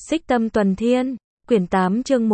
Xích Tâm Tuần Thiên, quyển 8 chương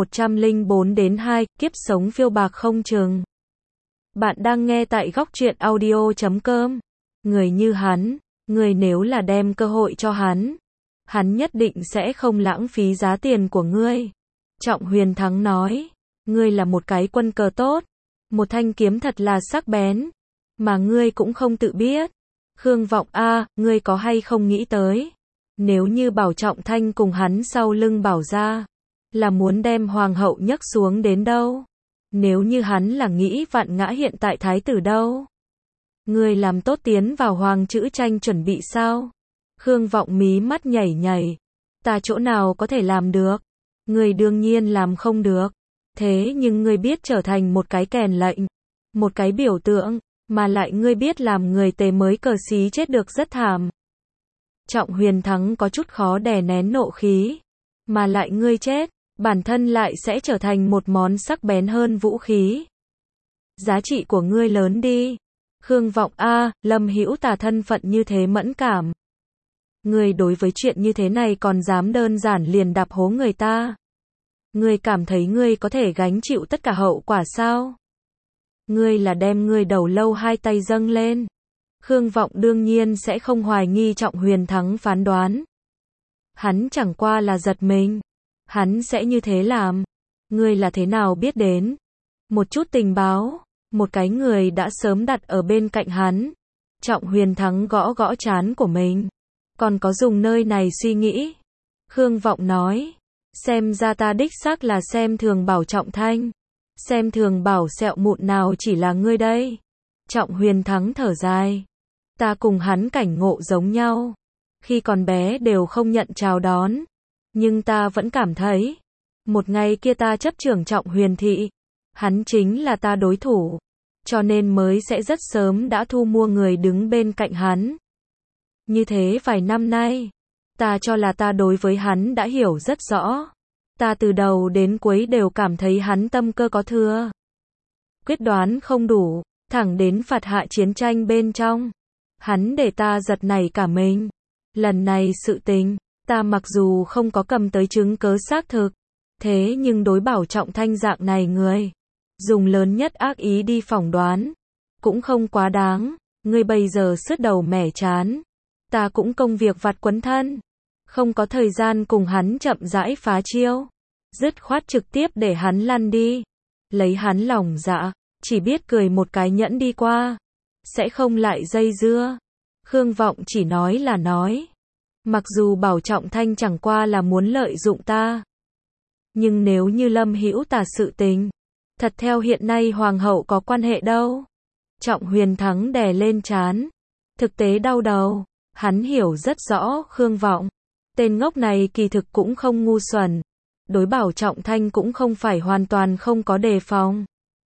104-2, kiếp sống phiêu bạc không chừng. Bạn đang nghe tại góc truyện audio.com. Người như hắn, người nếu là đem cơ hội cho hắn nhất định sẽ không lãng phí giá tiền của ngươi. Trọng Huyền Thắng nói, ngươi là một cái quân cờ tốt, một thanh kiếm thật là sắc bén, mà ngươi cũng không tự biết. Khương Vọng a, ngươi có hay không nghĩ tới, nếu như Bảo Trọng Thanh cùng hắn sau lưng Bảo gia, là muốn đem hoàng hậu nhấc xuống đến đâu? Nếu như hắn là nghĩ vạn ngã hiện tại thái tử đâu? Ngươi làm tốt tiến vào hoàng chữ tranh chuẩn bị sao? Khương Vọng mí mắt nhảy nhảy. Ta chỗ nào có thể làm được? Ngươi đương nhiên làm không được. Thế nhưng ngươi biết trở thành một cái kèn lệnh, một cái biểu tượng, mà lại ngươi biết làm người tề mới cờ xí chết được rất thảm. Trọng Huyền Thắng có chút khó đè nén nộ khí. Mà lại ngươi chết, bản thân lại sẽ trở thành một món sắc bén hơn vũ khí. Giá trị của ngươi lớn đi. Khương Vọng a, Lâm Hữu Tà thân phận như thế mẫn cảm. Ngươi đối với chuyện như thế này còn dám đơn giản liền đạp hố người ta. Ngươi cảm thấy ngươi có thể gánh chịu tất cả hậu quả sao? Ngươi là đem ngươi đầu lâu hai tay dâng lên. Khương Vọng đương nhiên sẽ không hoài nghi Trọng Huyền Thắng phán đoán. Hắn chẳng qua là giật mình. Hắn sẽ như thế làm. Ngươi là thế nào biết đến? Một chút tình báo. Một cái người đã sớm đặt ở bên cạnh hắn. Trọng Huyền Thắng gõ gõ trán của mình. Còn có dùng nơi này suy nghĩ. Khương Vọng nói. Xem ra ta đích xác là xem thường Bảo Trọng Thanh. Xem thường Bảo sẹo mụn nào chỉ là ngươi đây. Trọng Huyền Thắng thở dài. Ta cùng hắn cảnh ngộ giống nhau. Khi còn bé đều không nhận chào đón. Nhưng ta vẫn cảm thấy. Một ngày kia ta chấp trưởng Trọng Huyền Thị. Hắn chính là ta đối thủ. Cho nên mới sẽ rất sớm đã thu mua người đứng bên cạnh hắn. Như thế vài năm nay. Ta cho là ta đối với hắn đã hiểu rất rõ. Ta từ đầu đến cuối đều cảm thấy hắn tâm cơ có thừa. Quyết đoán không đủ. Thẳng đến phạt hạ chiến tranh bên trong. Hắn để ta giật nảy cả mình. Lần này sự tình, ta mặc dù không có cầm tới chứng cớ xác thực. Thế nhưng đối Bảo Trọng Thanh dạng này người. Dùng lớn nhất ác ý đi phỏng đoán. Cũng không quá đáng. Ngươi bây giờ sứt đầu mẻ chán. Ta cũng công việc vặt quấn thân. Không có thời gian cùng hắn chậm rãi phá chiêu. Dứt khoát trực tiếp để hắn lăn đi. Lấy hắn lòng dạ. Chỉ biết cười một cái nhẫn đi qua. Sẽ không lại dây dưa. Khương Vọng chỉ nói là nói. Mặc dù Bảo Trọng Thanh chẳng qua là muốn lợi dụng ta. Nhưng nếu như Lâm Hữu Tà sự tình. Thật theo hiện nay hoàng hậu có quan hệ đâu. Trọng Huyền Thắng đè lên trán. Thực tế đau đầu. Hắn hiểu rất rõ Khương Vọng. Tên ngốc này kỳ thực cũng không ngu xuẩn. Đối Bảo Trọng Thanh cũng không phải hoàn toàn không có đề phòng.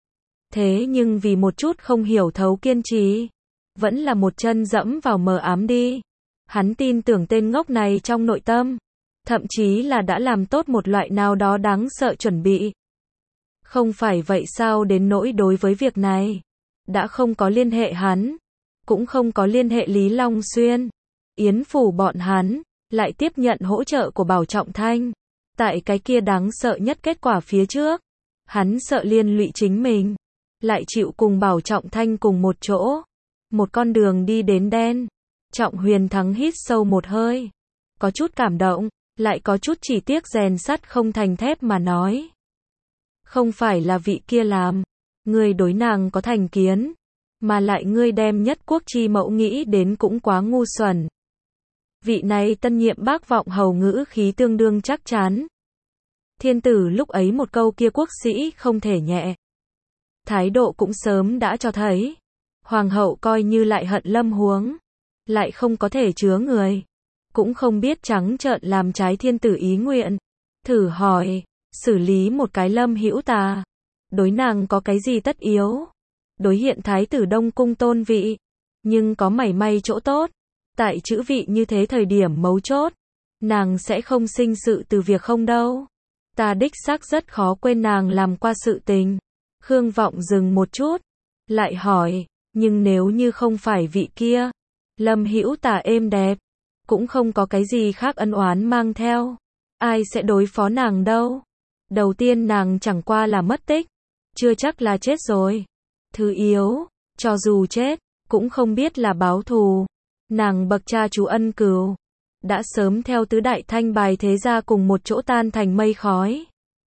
Thế nhưng vì một chút không hiểu thấu kiên trì. Vẫn là một chân dẫm vào mờ ám đi. Hắn tin tưởng tên ngốc này trong nội tâm. Thậm chí là đã làm tốt một loại nào đó đáng sợ chuẩn bị. Không phải vậy sao đến nỗi đối với việc này. Đã không có liên hệ hắn. Cũng không có liên hệ Lý Long Xuyên. Yến Phủ bọn hắn. Lại tiếp nhận hỗ trợ của Bảo Trọng Thanh. Tại cái kia đáng sợ nhất kết quả phía trước. Hắn sợ liên lụy chính mình. Lại chịu cùng Bảo Trọng Thanh cùng một chỗ. Một con đường đi đến đen. Trọng Huyền Thắng hít sâu một hơi. Có chút cảm động. Lại có chút chỉ tiếc rèn sắt không thành thép mà nói. Không phải là vị kia làm. Ngươi đối nàng có thành kiến. Mà lại ngươi đem nhất quốc chi mẫu nghĩ đến cũng quá ngu xuẩn. Vị này tân nhiệm bác Vọng hầu ngữ khí tương đương chắc chắn. Thiên tử lúc ấy một câu kia quốc sĩ không thể nhẹ. Thái độ cũng sớm đã cho thấy. Hoàng hậu coi như lại hận Lâm Huống. Lại không có thể chứa người. Cũng không biết trắng trợn làm trái thiên tử ý nguyện. Thử hỏi, xử lý một cái Lâm Hữu Tà. Đối nàng có cái gì tất yếu? Đối hiện thái tử Đông Cung tôn vị. Nhưng có mảy may chỗ tốt. Tại chữ vị như thế thời điểm mấu chốt. Nàng sẽ không sinh sự từ việc không đâu. Ta đích xác rất khó quên nàng làm qua sự tình. Khương Vọng dừng một chút. Lại hỏi, nhưng nếu như không phải vị kia. Lâm Hữu Tà êm đẹp. Cũng không có cái gì khác ân oán mang theo. ai sẽ đối phó nàng đâu? Đầu tiên nàng chẳng qua là mất tích, chưa chắc là chết rồi. Thứ yếu, cho dù chết, cũng không biết là báo thù. Nàng bậc cha chú ân cừu, đã sớm theo tứ đại thanh bài thế gia cùng một chỗ tan thành mây khói.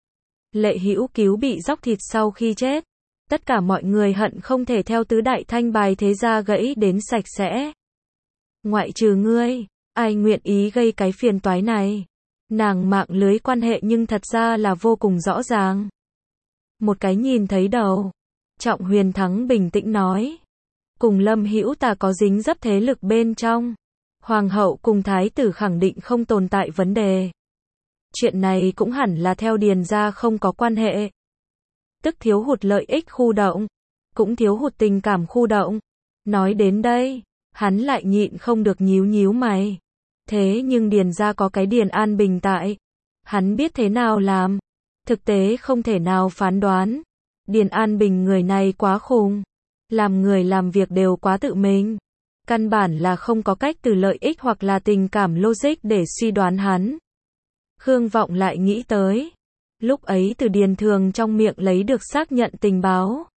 Lệ Hữu Cứu bị róc thịt sau khi chết, tất cả mọi người hận không thể theo tứ đại thanh bài thế gia gãy đến sạch sẽ. Ngoại trừ ngươi, ai nguyện ý gây cái phiền toái này? Nàng mạng lưới quan hệ nhưng thật ra là vô cùng rõ ràng. Một cái nhìn thấy đầu. Trọng Huyền Thắng bình tĩnh nói. Cùng Lâm Hữu Tà có dính dấp thế lực bên trong. Hoàng hậu cùng thái tử khẳng định không tồn tại vấn đề. Chuyện này cũng hẳn là theo Điền gia không có quan hệ. Tức thiếu hụt lợi ích khu động, cũng thiếu hụt tình cảm khu động. Nói đến đây, hắn lại nhịn không được nhíu nhíu mày. Thế nhưng Điền gia có cái Điền An Bình tại. Hắn biết thế nào làm. Thực tế không thể nào phán đoán. Điền An Bình người này quá khùng. Làm người làm việc đều quá tự mình. Căn bản là không có cách từ lợi ích hoặc là tình cảm logic để suy đoán hắn. Khương Vọng lại nghĩ tới. Lúc ấy từ Điền Thường trong miệng lấy được xác nhận tình báo.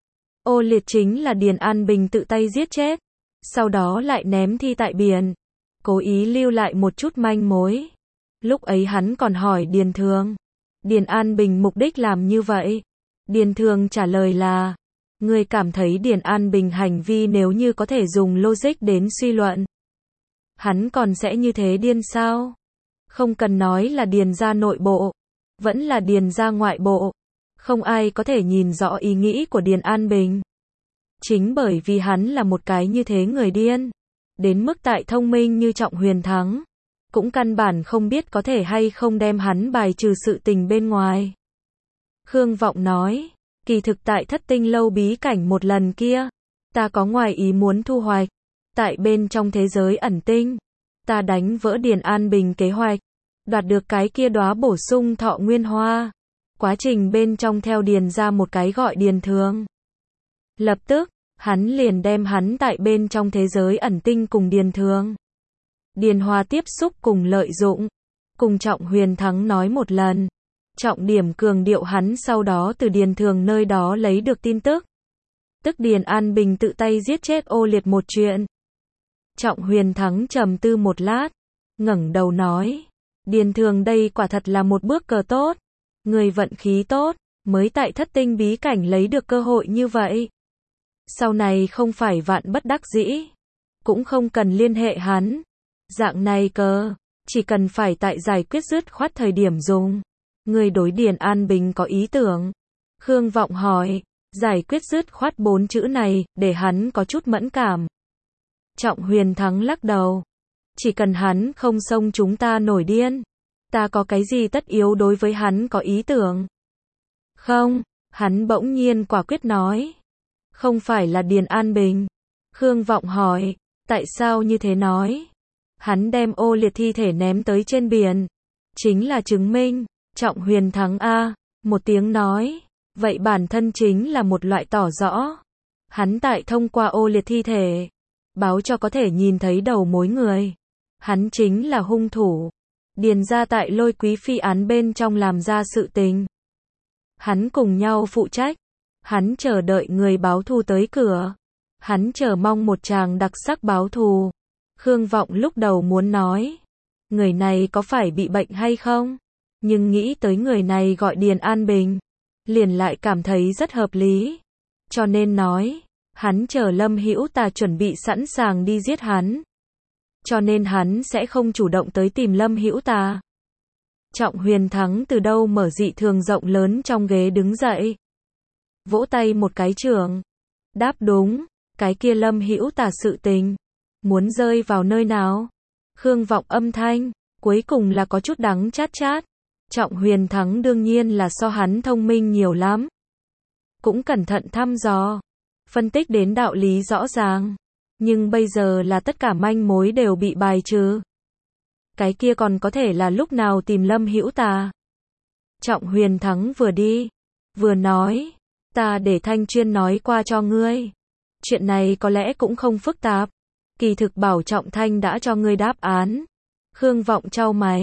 Ô Liệt chính là Điền An Bình tự tay giết chết. Sau đó lại ném thi tại biển. Cố ý lưu lại một chút manh mối. Lúc ấy hắn còn hỏi Điền Thường. Điền An Bình mục đích làm như vậy. Điền Thường trả lời là. Ngươi cảm thấy Điền An Bình hành vi nếu như có thể dùng logic đến suy luận. Hắn còn sẽ như thế điên sao? Không cần nói là Điền gia nội bộ. Vẫn là Điền gia ngoại bộ. Không ai có thể nhìn rõ ý nghĩ của Điền An Bình. Chính bởi vì hắn là một cái như thế người điên. Đến mức tại thông minh như Trọng Huyền Thắng. Cũng căn bản không biết có thể hay không đem hắn bài trừ sự tình bên ngoài. Khương Vọng nói. Kỳ thực tại Thất Tinh lâu bí cảnh một lần kia. Ta có ngoài ý muốn thu hoạch. Tại bên trong thế giới ẩn tinh. Ta đánh vỡ Điền An Bình kế hoạch. Đoạt được cái kia đóa bổ sung thọ nguyên hoa. Quá trình bên trong theo Điền ra một cái gọi Điền Thường. Lập tức, hắn liền đem hắn tại bên trong thế giới ẩn tinh cùng Điền Thường. Điền Hoa tiếp xúc cùng lợi dụng. Cùng Trọng Huyền Thắng nói một lần. Trọng điểm cường điệu hắn sau đó từ Điền Thường nơi đó lấy được tin tức. Tức Điền An Bình tự tay giết chết Ô Liệt một chuyện. Trọng Huyền Thắng trầm tư một lát. Ngẩng đầu nói. Điền Thường đây quả thật là một bước cờ tốt. Người vận khí tốt. Mới tại Thất Tinh bí cảnh lấy được cơ hội như vậy. Sau này không phải vạn bất đắc dĩ. Cũng không cần liên hệ hắn. Dạng này cơ. Chỉ cần phải tại giải quyết dứt khoát thời điểm dùng. Người đối Điền An Bình có ý tưởng. Khương Vọng hỏi. Giải quyết dứt khoát 4 chữ này, để hắn có chút mẫn cảm. Trọng Huyền Thắng lắc đầu. Chỉ cần hắn không xông chúng ta nổi điên. Ta có cái gì tất yếu đối với hắn có ý tưởng. Không, hắn bỗng nhiên quả quyết nói. Không phải là Điền An Bình. Khương Vọng hỏi. Tại sao như thế nói? Hắn đem Ô Liệt thi thể ném tới trên biển. Chính là chứng minh. Trọng Huyền Thắng a. Một tiếng nói. Vậy bản thân chính là một loại tỏ rõ. Hắn tại thông qua Ô Liệt thi thể. Báo cho có thể nhìn thấy đầu mối người. Hắn chính là hung thủ. Điền ra tại Lôi Quý Phi án bên trong làm ra sự tình. Hắn cùng nhau phụ trách. Hắn chờ đợi người báo thù tới cửa. Hắn chờ mong một chàng đặc sắc báo thù. Khương Vọng lúc đầu muốn nói. Người này có phải bị bệnh hay không? Nhưng nghĩ tới người này gọi Điền An Bình. Liền lại cảm thấy rất hợp lý. Cho nên nói. Hắn chờ Lâm Hữu Tà chuẩn bị sẵn sàng đi giết hắn. Cho nên hắn sẽ không chủ động tới tìm Lâm Hữu Tà. Trọng Huyền Thắng từ đâu mở dị thường rộng lớn trong ghế đứng dậy. Vỗ tay một cái trưởng. Đáp đúng. Cái kia Lâm Hữu Tà sự tình. Muốn rơi vào nơi nào? Khương Vọng âm thanh. Cuối cùng là có chút đắng chát chát. Trọng Huyền Thắng đương nhiên là so hắn thông minh nhiều lắm. Cũng cẩn thận thăm dò. Phân tích đến đạo lý rõ ràng. Nhưng bây giờ là tất cả manh mối đều bị bài trừ. Cái kia còn có thể là lúc nào tìm Lâm Hữu Tà. Trọng Huyền Thắng vừa đi. Vừa nói. Ta để Thanh Chuyên nói qua cho ngươi. Chuyện này có lẽ cũng không phức tạp. Kỳ thực bảo Trọng Thanh đã cho ngươi đáp án. Khương Vọng chau mày.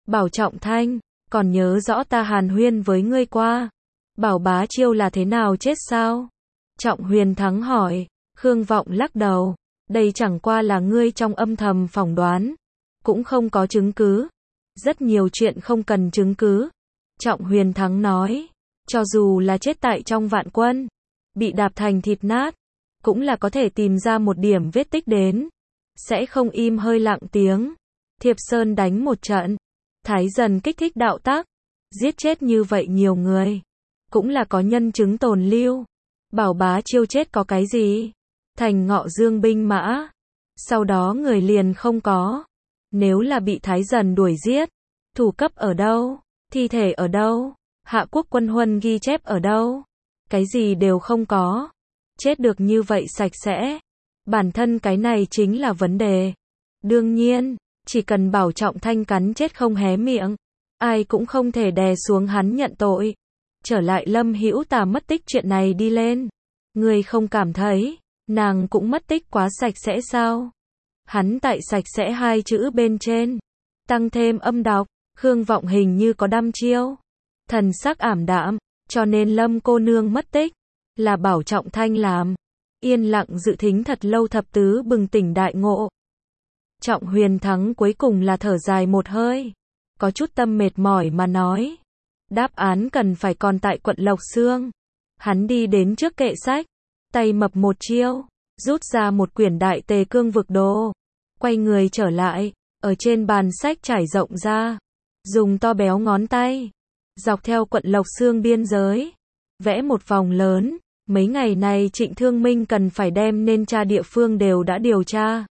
Bảo Trọng Thanh, còn nhớ rõ ta hàn huyên với ngươi qua. Bảo Bá Chiêu là thế nào chết sao? Trọng Huyền Thắng hỏi. Khương Vọng lắc đầu. Đây chẳng qua là ngươi trong âm thầm phỏng đoán. Cũng không có chứng cứ. Rất nhiều chuyện không cần chứng cứ. Trọng Huyền Thắng nói. Cho dù là chết tại trong vạn quân, bị đạp thành thịt nát, cũng là có thể tìm ra một điểm vết tích đến. Sẽ không im hơi lặng tiếng. Thiệp Sơn đánh một trận. Thái dần kích thích đạo tắc. Giết chết như vậy nhiều người. Cũng là có nhân chứng tồn lưu. Bảo Bá Chiêu chết có cái gì? Thành Ngọ Dương binh mã. Sau đó người liền không có. Nếu là bị Thái dần đuổi giết, thủ cấp ở đâu? Thi thể ở đâu? Hạ quốc quân huân ghi chép ở đâu? Cái gì đều không có. Chết được như vậy sạch sẽ. Bản thân cái này chính là vấn đề. Đương nhiên, chỉ cần Bảo Trọng Thanh cắn chết không hé miệng, ai cũng không thể đè xuống hắn nhận tội. Trở lại Lâm Hữu Tà mất tích chuyện này đi lên. Ngươi không cảm thấy, nàng cũng mất tích quá sạch sẽ sao? Hắn tại sạch sẽ hai chữ bên trên. Tăng thêm âm đọc, Khương Vọng hình như có đăm chiêu. Thần sắc ảm đạm, cho nên Lâm cô nương mất tích. Là Bảo Trọng Thanh làm. Yên lặng dự thính thật lâu thập tứ bừng tỉnh đại ngộ. Trọng Huyền Thắng cuối cùng là thở dài một hơi. Có chút tâm mệt mỏi mà nói. Đáp án cần phải còn tại quận Lộc Xương. Hắn đi đến trước kệ sách. Tay mập một chiêu. Rút ra một quyển Đại Tề Cương Vực Đồ. Quay người trở lại. Ở trên bàn sách trải rộng ra. Dùng to béo ngón tay. Dọc theo quận Lộc Xương biên giới. Vẽ một vòng lớn. Mấy ngày này Trịnh Thương Minh cần phải đem nên tra địa phương đều đã điều tra.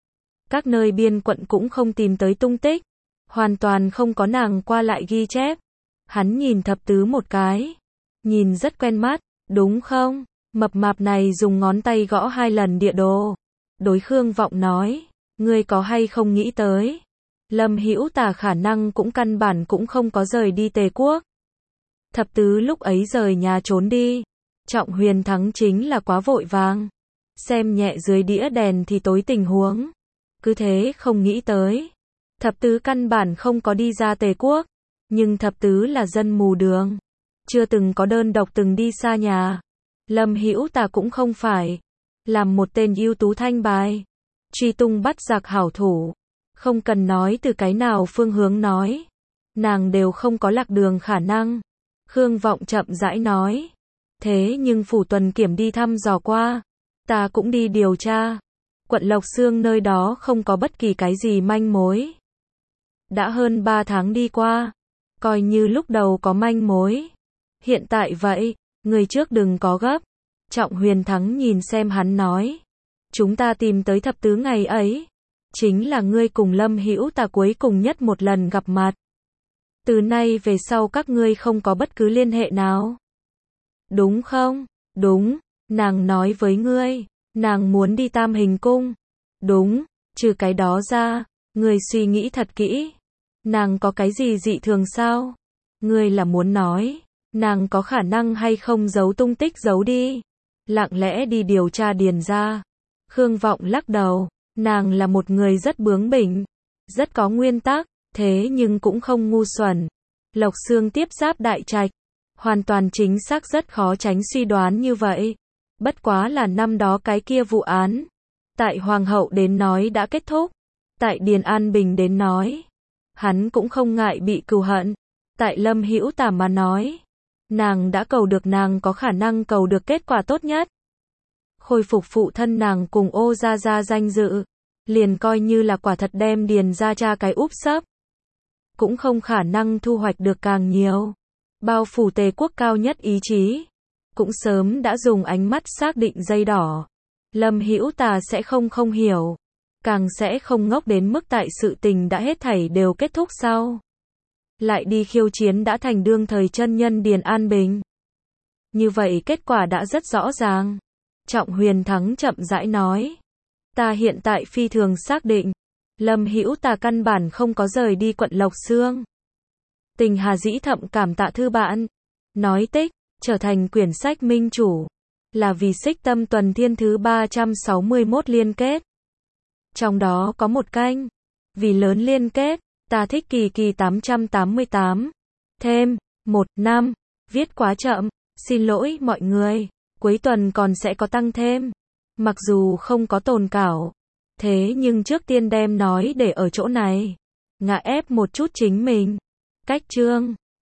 Các nơi biên quận cũng không tìm tới tung tích. Hoàn toàn không có nàng qua lại ghi chép. Hắn nhìn thập tứ một cái. Nhìn rất quen mắt, đúng không? Mập mạp này dùng ngón tay gõ 2 lần địa đồ. Đối Khương Vọng nói. Ngươi có hay không nghĩ tới? Lâm Hữu Tà khả năng cũng căn bản cũng không có rời đi Tề Quốc. Thập tứ lúc ấy rời nhà trốn đi. Trọng Huyền Thắng chính là quá vội vàng. Xem nhẹ dưới đĩa đèn thì tối tình huống. Cứ thế không nghĩ tới. Thập tứ căn bản không có đi ra Tề Quốc. Nhưng thập tứ là dân mù đường. Chưa từng có đơn độc từng đi xa nhà. Lâm Hữu Tà cũng không phải. Làm một tên ưu tú thanh bài. Truy tung bắt giặc hảo thủ. Không cần nói từ cái nào phương hướng nói. Nàng đều không có lạc đường khả năng. Khương Vọng chậm rãi nói. Thế nhưng phủ tuần kiểm đi thăm dò qua. Ta cũng đi điều tra. Quận Lộc Xương nơi đó không có bất kỳ cái gì manh mối. Đã hơn 3 tháng đi qua. Coi như lúc đầu có manh mối. Hiện tại vậy, người trước đừng có gấp. Trọng Huyền Thắng nhìn xem hắn nói. Chúng ta tìm tới thập tứ ngày ấy. Chính là ngươi cùng Lâm Hữu Tà cuối cùng nhất một lần gặp mặt. Từ nay về sau các ngươi không có bất cứ liên hệ nào. Đúng không? Đúng, nàng nói với ngươi. Nàng muốn đi Tam Hình Cung. Đúng, trừ cái đó ra, ngươi suy nghĩ thật kỹ. Nàng có cái gì dị thường sao? Ngươi là muốn nói, nàng có khả năng hay không giấu tung tích giấu đi. Lặng lẽ đi điều tra điền ra. Khương Vọng lắc đầu, nàng là một người rất bướng bỉnh, rất có nguyên tắc, thế nhưng cũng không ngu xuẩn. Lộc Xương tiếp giáp Đại Trạch, hoàn toàn chính xác rất khó tránh suy đoán như vậy. Bất quá là năm đó cái kia vụ án. Tại Hoàng hậu đến nói đã kết thúc. Tại Điền An Bình đến nói. Hắn cũng không ngại bị cừu hận. Tại Lâm Hữu Tà mà nói. Nàng đã cầu được nàng có khả năng cầu được kết quả tốt nhất. Khôi phục phụ thân nàng cùng Ô Gia Gia danh dự. Liền coi như là quả thật đem Điền ra cha cái úp sấp. Cũng không khả năng thu hoạch được càng nhiều. Bao phủ Tề Quốc cao nhất ý chí. Cũng sớm đã dùng ánh mắt xác định dây đỏ. Lâm Hữu Tà sẽ không hiểu. Càng sẽ không ngốc đến mức tại sự tình đã hết thảy đều kết thúc sau. Lại đi khiêu chiến đã thành đương thời chân nhân Điền An Bình. Như vậy kết quả đã rất rõ ràng. Trọng Huyền Thắng chậm rãi nói. Ta hiện tại phi thường xác định. Lâm Hữu Tà căn bản không có rời đi quận Lộc Xương. Tình Hà dĩ thậm cảm tạ thư bạn. Nói tích. Trở thành quyển sách minh chủ. Là vì Xích Tâm Tuần Thiên thứ 361 liên kết. Trong đó có một canh. Vì lớn liên kết. Ta thích kỳ kỳ 888. Thêm. 1 năm. Viết quá chậm. Xin lỗi mọi người. Cuối tuần còn sẽ có tăng thêm. Mặc dù không có tồn cảo. Thế nhưng trước tiên đem nói để ở chỗ này. Ngã ép một chút chính mình. Cách chương.